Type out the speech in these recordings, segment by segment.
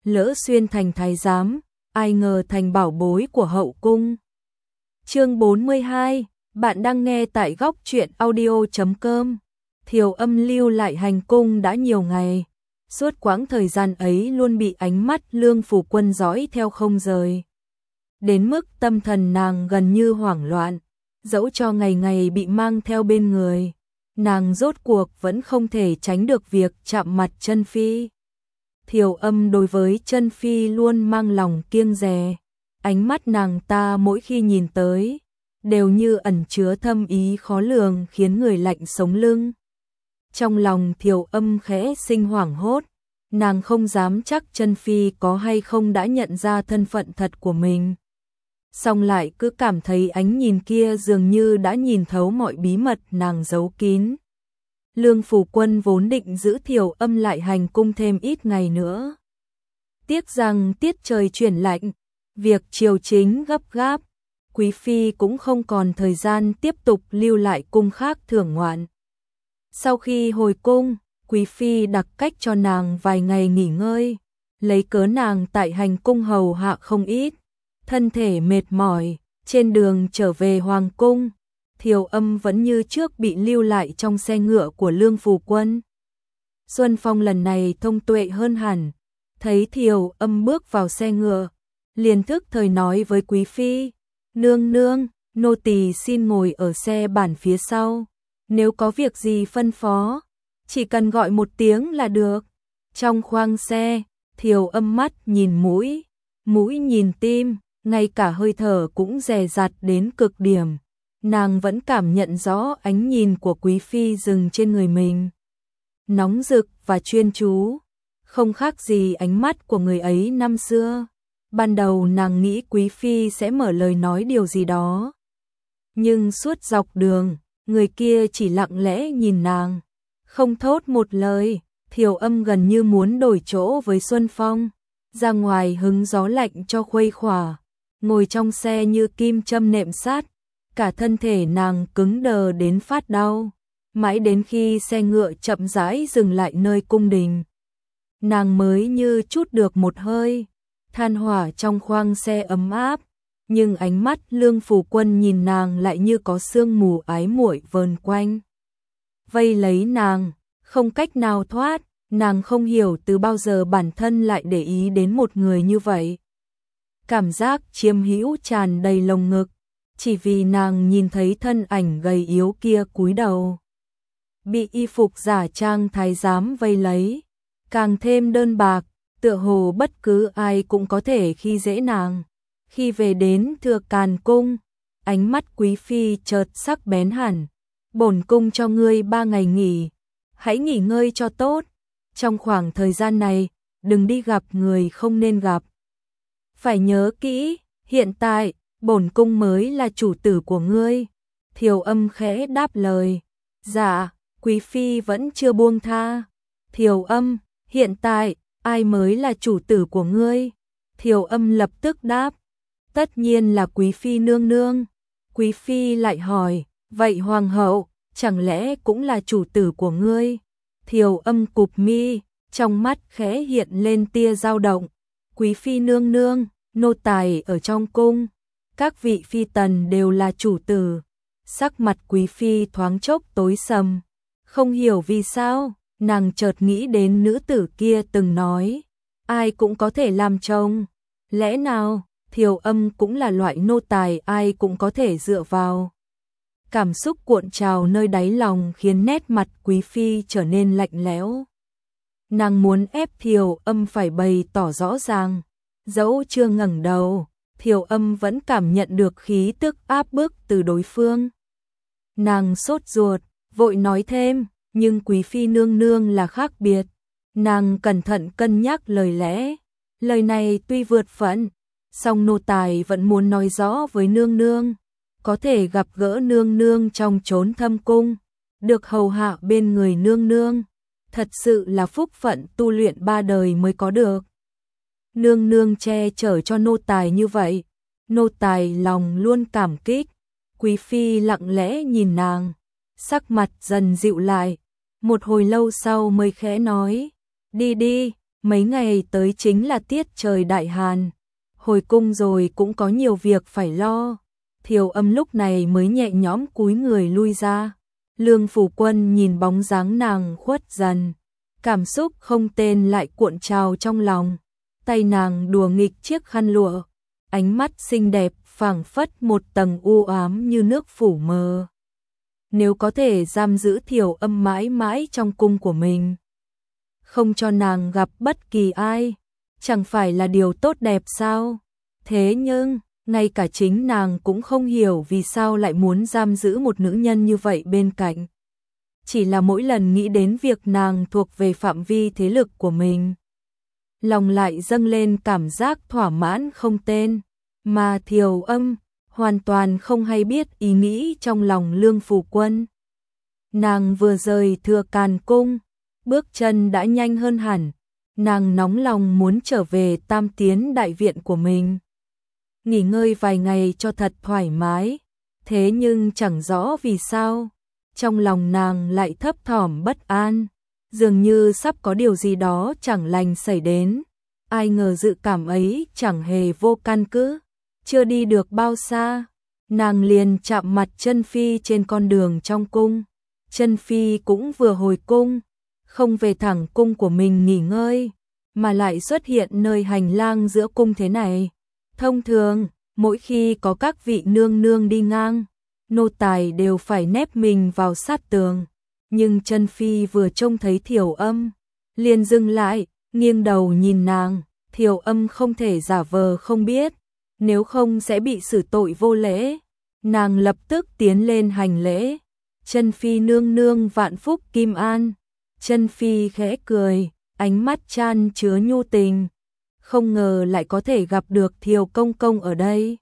lỡ xuyên thành thái giám, ai ngờ thành bảo bối của hậu cung. Chương 42, bạn đang nghe tại góc truyện audio.com. Thiều Âm lưu lại hành cung đã nhiều ngày, suốt quãng thời gian ấy luôn bị ánh mắt Lương Phủ Quân dõi theo không rời. Đến mức tâm thần nàng gần như hoảng loạn, dẫu cho ngày ngày bị mang theo bên người, nàng rốt cuộc vẫn không thể tránh được việc chạm mặt Chân Phi. Thiều Âm đối với Chân Phi luôn mang lòng kiêng dè, ánh mắt nàng ta mỗi khi nhìn tới, đều như ẩn chứa thâm ý khó lường khiến người lạnh sống lưng. Trong lòng Thiều Âm khẽ sinh hoảng hốt, nàng không dám chắc Chân Phi có hay không đã nhận ra thân phận thật của mình. Song lại cứ cảm thấy ánh nhìn kia dường như đã nhìn thấu mọi bí mật nàng giấu kín. Lương Phủ Quân vốn định giữ Thiều Âm lại hành cung thêm ít ngày nữa. Tiếc rằng tiết trời chuyển lạnh, việc triều chính gấp gáp, Quý Phi cũng không còn thời gian tiếp tục lưu lại cung khác thưởng ngoạn. Sau khi hồi cung, Quý Phi đặc cách cho nàng vài ngày nghỉ ngơi, lấy cớ nàng tại hành cung hầu hạ không ít, thân thể mệt mỏi, trên đường trở về Hoàng cung, Thiều Âm vẫn như trước bị lưu lại trong xe ngựa của Lương Phủ Quân. Xuân Phong lần này thông tuệ hơn hẳn, thấy Thiều Âm bước vào xe ngựa, liền thức thời nói với Quý Phi, nương nương, nô tỳ xin ngồi ở xe bản phía sau, nếu có việc gì phân phó, chỉ cần gọi một tiếng là được. Trong khoang xe, Thiều Âm mắt nhìn mũi, mũi nhìn tim, ngay cả hơi thở cũng dè dặt đến cực điểm. Nàng vẫn cảm nhận rõ ánh nhìn của Quý Phi dừng trên người mình. Nóng rực và chuyên chú, không khác gì ánh mắt của người ấy năm xưa. Ban đầu nàng nghĩ Quý Phi sẽ mở lời nói điều gì đó. Nhưng suốt dọc đường, người kia chỉ lặng lẽ nhìn nàng, không thốt một lời. Thiều Âm gần như muốn đổi chỗ với Xuân Phong, ra ngoài hứng gió lạnh cho khuây khỏa, ngồi trong xe như kim châm nệm sát, cả thân thể nàng cứng đờ đến phát đau, mãi đến khi xe ngựa chậm rãi dừng lại nơi cung đình. Nàng mới như trút được một hơi, than hỏa trong khoang xe ấm áp, nhưng ánh mắt Lương Phủ Quân nhìn nàng lại như có sương mù ái muội vờn quanh, vây lấy nàng, không cách nào thoát. Nàng không hiểu từ bao giờ bản thân lại để ý đến một người như vậy. Cảm giác chiếm hữu tràn đầy lồng ngực, chỉ vì nàng nhìn thấy thân ảnh gầy yếu kia cúi đầu, bị y phục giả trang thái giám vây lấy, càng thêm đơn bạc, tựa hồ bất cứ ai cũng có thể khi dễ nàng. Khi về đến Thừa Càn cung, ánh mắt Quý Phi chợt sắc bén hẳn. Bổn cung cho ngươi 3 ngày nghỉ, hãy nghỉ ngơi cho tốt. Trong khoảng thời gian này, đừng đi gặp người không nên gặp. Phải nhớ kỹ, hiện tại, bổn cung mới là chủ tử của ngươi. Thiều Âm khẽ đáp lời. Dạ, Quý Phi vẫn chưa buông tha. Thiều Âm, hiện tại, ai mới là chủ tử của ngươi? Thiều Âm lập tức đáp. Tất nhiên là Quý Phi nương nương. Quý Phi lại hỏi, vậy Hoàng hậu, chẳng lẽ cũng là chủ tử của ngươi? Thiều Âm cụp mi, trong mắt khẽ hiện lên tia dao động. Quý Phi nương nương, nô tài ở trong cung, các vị phi tần đều là chủ tử. Sắc mặt Quý Phi thoáng chốc tối sầm, không hiểu vì sao, nàng chợt nghĩ đến nữ tử kia từng nói, ai cũng có thể làm chồng. Lẽ nào, Thiều Âm cũng là loại nô tài ai cũng có thể dựa vào? Cảm xúc cuộn trào nơi đáy lòng khiến nét mặt Quý Phi trở nên lạnh lẽo. Nàng muốn ép Thiều Âm phải bày tỏ rõ ràng, dẫu chưa ngẩng đầu, Thiều Âm vẫn cảm nhận được khí tức áp bức từ đối phương. Nàng sốt ruột, vội nói thêm, nhưng Quý Phi nương nương là khác biệt. Nàng cẩn thận cân nhắc lời lẽ, lời này tuy vượt phận, song nô tài vẫn muốn nói rõ với nương nương. Có thể gặp gỡ nương nương trong chốn thâm cung, được hầu hạ bên người nương nương, thật sự là phúc phận tu luyện 3 đời mới có được. Nương nương che chở cho nô tài như vậy, nô tài lòng luôn cảm kích. Quý Phi lặng lẽ nhìn nàng, sắc mặt dần dịu lại, một hồi lâu sau mới khẽ nói, đi đi, mấy ngày tới chính là tiết trời đại hàn, hồi cung rồi cũng có nhiều việc phải lo. Thiều Âm lúc này mới nhẹ nhõm cúi người lui ra. Lương Phủ Quân nhìn bóng dáng nàng khuất dần, cảm xúc không tên lại cuộn trào trong lòng. Tay nàng đùa nghịch chiếc khăn lụa, ánh mắt xinh đẹp phảng phất một tầng u ám như nước phủ mờ. Nếu có thể giam giữ Thiều Âm mãi mãi trong cung của mình, không cho nàng gặp bất kỳ ai, chẳng phải là điều tốt đẹp sao? Thế nhưng, ngay cả chính nàng cũng không hiểu vì sao lại muốn giam giữ một nữ nhân như vậy bên cạnh. Chỉ là mỗi lần nghĩ đến việc nàng thuộc về phạm vi thế lực của mình, lòng lại dâng lên cảm giác thỏa mãn không tên, mà Thiều Âm hoàn toàn không hay biết ý nghĩ trong lòng Lương Phủ Quân. Nàng vừa rời Thừa Càn Cung, bước chân đã nhanh hơn hẳn, nàng nóng lòng muốn trở về Tam Tiến đại viện của mình, nghỉ ngơi vài ngày cho thật thoải mái. Thế nhưng chẳng rõ vì sao, trong lòng nàng lại thấp thỏm bất an, dường như sắp có điều gì đó chẳng lành xảy đến. Ai ngờ dự cảm ấy chẳng hề vô căn cứ, chưa đi được bao xa, nàng liền chạm mặt Chân Phi trên con đường trong cung. Chân Phi cũng vừa hồi cung, không về thẳng cung của mình nghỉ ngơi, mà lại xuất hiện nơi hành lang giữa cung thế này. Thông thường, mỗi khi có các vị nương nương đi ngang, nô tài đều phải nép mình vào sát tường. Nhưng Chân Phi vừa trông thấy Thiều Âm, liền dừng lại, nghiêng đầu nhìn nàng. Thiều Âm không thể giả vờ không biết, nếu không sẽ bị xử tội vô lễ. Nàng lập tức tiến lên hành lễ. Chân Phi nương nương vạn phúc kim an. Chân Phi khẽ cười, ánh mắt chan chứa nhu tình. Không ngờ lại có thể gặp được Thiều công công ở đây.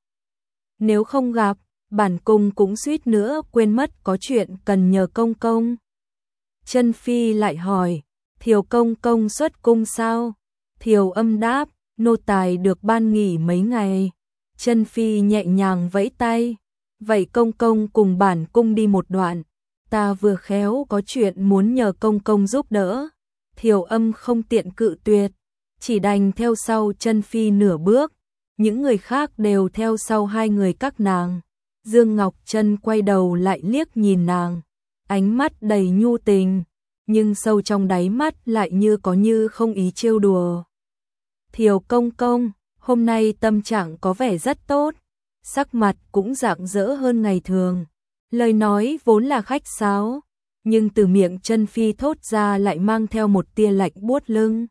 Nếu không gặp, bản cung cũng suýt nữa quên mất có chuyện cần nhờ công công. Chân Phi lại hỏi, Thiều công công xuất cung sao? Thiều Âm đáp, nô tài được ban nghỉ mấy ngày. Chân Phi nhẹ nhàng vẫy tay, vậy công công cùng bản cung đi một đoạn, ta vừa khéo có chuyện muốn nhờ công công giúp đỡ. Thiều Âm không tiện cự tuyệt, chỉ đành theo sau Chân Phi nửa bước. Những người khác đều theo sau hai người các nàng. Dương Ngọc Trân quay đầu lại liếc nhìn nàng, ánh mắt đầy nhu tình, nhưng sâu trong đáy mắt lại như có như không ý trêu đùa. Thiều công công, hôm nay tâm trạng có vẻ rất tốt, sắc mặt cũng rạng rỡ hơn ngày thường. Lời nói vốn là khách sáo, nhưng từ miệng Chân Phi thốt ra lại mang theo một tia lạnh buốt lưng.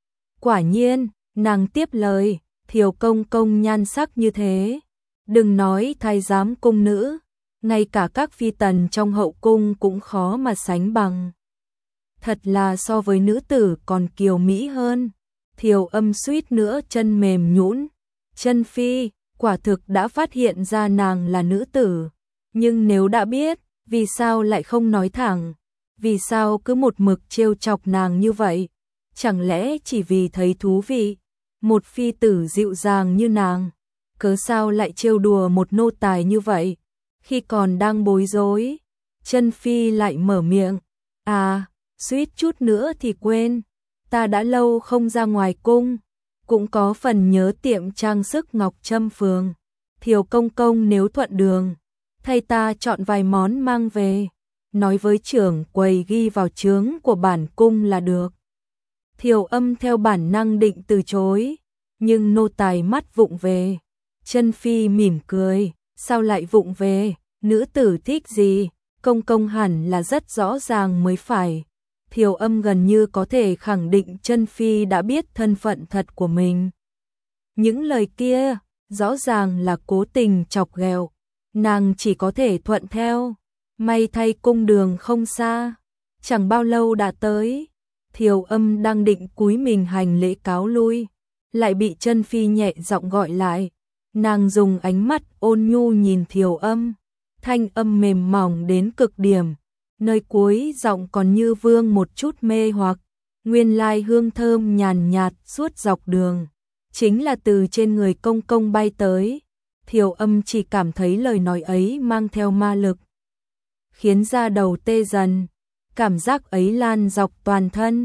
Quả nhiên, nàng tiếp lời, Thiều công công nhan sắc như thế, đừng nói thái giám cung nữ, ngay cả các phi tần trong hậu cung cũng khó mà sánh bằng. Thật là so với nữ tử còn kiều mỹ hơn. Thiều Âm suýt nữa chân mềm nhũn. Chân Phi quả thực đã phát hiện ra nàng là nữ tử, nhưng nếu đã biết, vì sao lại không nói thẳng? Vì sao cứ một mực trêu chọc nàng như vậy? Chẳng lẽ chỉ vì thấy thú vị? Một phi tử dịu dàng như nàng, cớ sao lại trêu đùa một nô tài như vậy? Khi còn đang bối rối, Chân Phi lại mở miệng, à, suýt chút nữa thì quên, ta đã lâu không ra ngoài cung, cũng có phần nhớ tiệm trang sức Ngọc Trâm Phường. Thiều công công nếu thuận đường, thay ta chọn vài món mang về, nói với trưởng quầy ghi vào chướng của bản cung là được. Thiều Âm theo bản năng định từ chối, nhưng nô tài mắt vụng về. Chân Phi mỉm cười, sao lại vụng về, nữ tử thích gì, công công hẳn là rất rõ ràng mới phải. Thiều Âm gần như có thể khẳng định Chân Phi đã biết thân phận thật của mình. Những lời kia, rõ ràng là cố tình chọc ghẹo, nàng chỉ có thể thuận theo. May thay cung đường không xa, chẳng bao lâu đã tới. Thiều Âm đang định cúi mình hành lễ cáo lui, lại bị Chân Phi nhẹ giọng gọi lại. Nàng dùng ánh mắt ôn nhu nhìn Thiều Âm, thanh âm mềm mỏng đến cực điểm, nơi cuối giọng còn như vương một chút mê hoặc. Nguyên lai hương thơm nhàn nhạt suốt dọc đường, chính là từ trên người công công bay tới. Thiều Âm chỉ cảm thấy lời nói ấy mang theo ma lực, khiến da đầu tê dần, cảm giác ấy lan dọc toàn thân.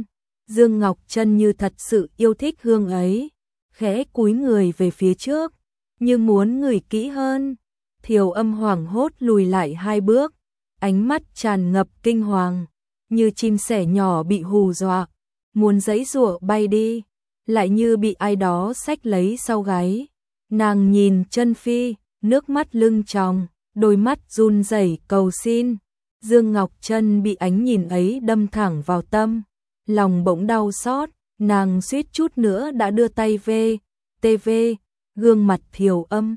Dương Ngọc Trân như thật sự yêu thích hương ấy, khẽ cúi người về phía trước, như muốn ngửi kỹ hơn. Thiều Âm hoảng hốt lùi lại 2 bước, ánh mắt tràn ngập kinh hoàng, như chim sẻ nhỏ bị hù dọa, muốn giãy giụa bay đi, lại như bị ai đó xách lấy sau gáy. Nàng nhìn Trân Phi, nước mắt lưng tròng, đôi mắt run rẩy cầu xin. Dương Ngọc Trân bị ánh nhìn ấy đâm thẳng vào tâm, lòng bỗng đau xót, nàng suýt chút nữa đã đưa tay về, gương mặt Thiều Âm.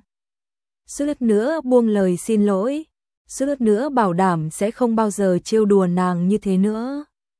Suýt nữa buông lời xin lỗi, suýt nữa bảo đảm sẽ không bao giờ trêu đùa nàng như thế nữa.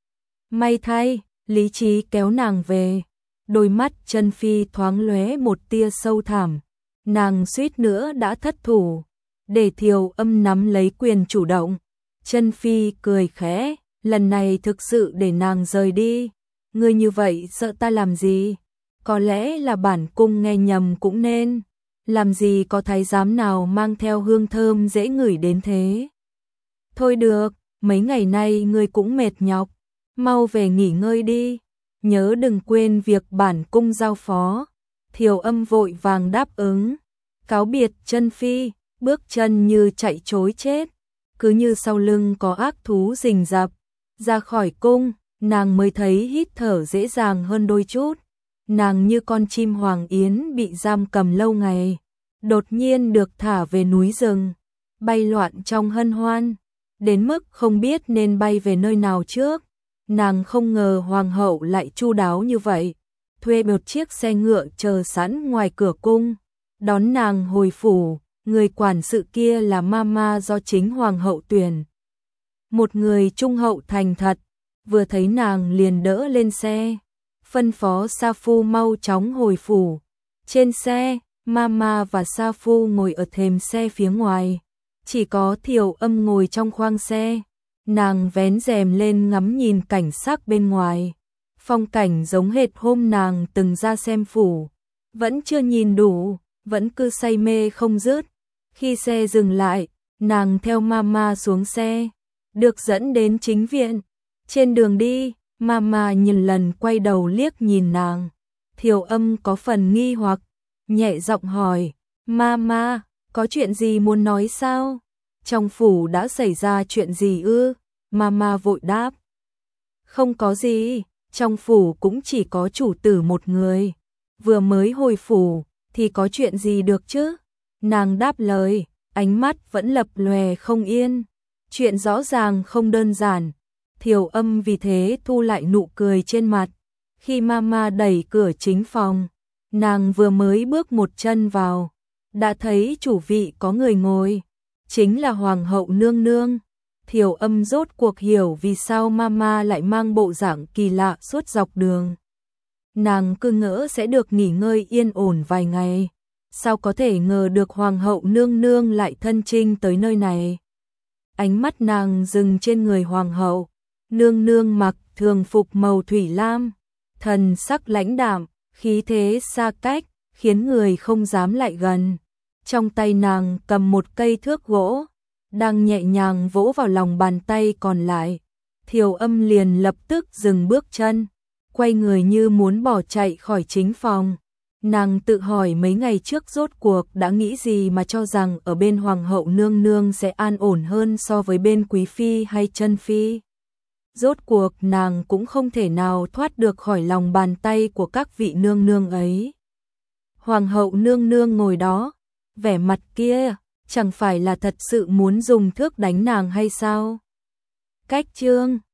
May thay, lý trí kéo nàng về, đôi mắt Trân Phi thoáng lóe một tia sâu thẳm, nàng suýt nữa đã thất thủ, để Thiều Âm nắm lấy quyền chủ động. Trân Phi cười khẽ, lần này thực sự để nàng rời đi, ngươi như vậy sợ ta làm gì? Có lẽ là bản cung nghe nhầm cũng nên, làm gì có thái giám nào mang theo hương thơm dễ ngửi đến thế. Thôi được, mấy ngày nay ngươi cũng mệt nhọc, mau về nghỉ ngơi đi, nhớ đừng quên việc bản cung giao phó. Thiều Âm vội vàng đáp ứng, cáo biệt Trân Phi, bước chân như chạy trối chết, cứ như sau lưng có ác thú rình rập. Ra khỏi cung, nàng mới thấy hít thở dễ dàng hơn đôi chút. Nàng như con chim hoàng yến bị giam cầm lâu ngày, đột nhiên được thả về núi rừng, bay loạn trong hân hoan, đến mức không biết nên bay về nơi nào trước. Nàng không ngờ hoàng hậu lại chu đáo như vậy, thuê một chiếc xe ngựa chờ sẵn ngoài cửa cung, đón nàng hồi phủ. Người quản sự kia là mama do chính hoàng hậu tuyển, một người trung hậu thành thật, vừa thấy nàng liền đỡ lên xe, phân phó Sa Phu mau chóng hồi phủ. Trên xe, mama và Sa Phu ngồi ở thềm xe phía ngoài, chỉ có Thiều Âm ngồi trong khoang xe. Nàng vén rèm lên ngắm nhìn cảnh sắc bên ngoài, phong cảnh giống hệt hôm nàng từng ra xem phủ, vẫn chưa nhìn đủ, vẫn cứ say mê không dứt. Khi xe dừng lại, nàng theo mama xuống xe, được dẫn đến chính viện. Trên đường đi, mama nhiều lần quay đầu liếc nhìn nàng. Thiều Âm có phần nghi hoặc, nhẹ giọng hỏi, mama, có chuyện gì muốn nói sao? Trong phủ đã xảy ra chuyện gì ư? Mama vội đáp, không có gì, trong phủ cũng chỉ có chủ tử một người, vừa mới hồi phủ, thì có chuyện gì được chứ? Nàng đáp lời, ánh mắt vẫn lập lòe không yên. Chuyện rõ ràng không đơn giản. Thiều Âm vì thế thu lại nụ cười trên mặt. Khi mama đẩy cửa chính phòng, nàng vừa mới bước một chân vào, đã thấy chủ vị có người ngồi, chính là hoàng hậu nương nương. Thiều Âm rốt cuộc hiểu vì sao mama lại mang bộ dạng kỳ lạ suốt dọc đường. Nàng cứ ngỡ sẽ được nghỉ ngơi yên ổn vài ngày, sao có thể ngờ được hoàng hậu nương nương lại thân chinh tới nơi này. Ánh mắt nàng dừng trên người hoàng hậu nương nương, mặc thường phục màu thủy lam, thần sắc lãnh đạm, khí thế xa cách, khiến người không dám lại gần. Trong tay nàng cầm một cây thước gỗ, đang nhẹ nhàng vỗ vào lòng bàn tay còn lại. Thiều Âm liền lập tức dừng bước chân, quay người như muốn bỏ chạy khỏi chính phòng. Nàng tự hỏi mấy ngày trước rốt cuộc đã nghĩ gì mà cho rằng ở bên hoàng hậu nương nương sẽ an ổn hơn so với bên quý phi hay Trân Phi. Rốt cuộc nàng cũng không thể nào thoát được khỏi lòng bàn tay của các vị nương nương ấy. Hoàng hậu nương nương ngồi đó, vẻ mặt kia, chẳng phải là thật sự muốn dùng thước đánh nàng hay sao? Cách chương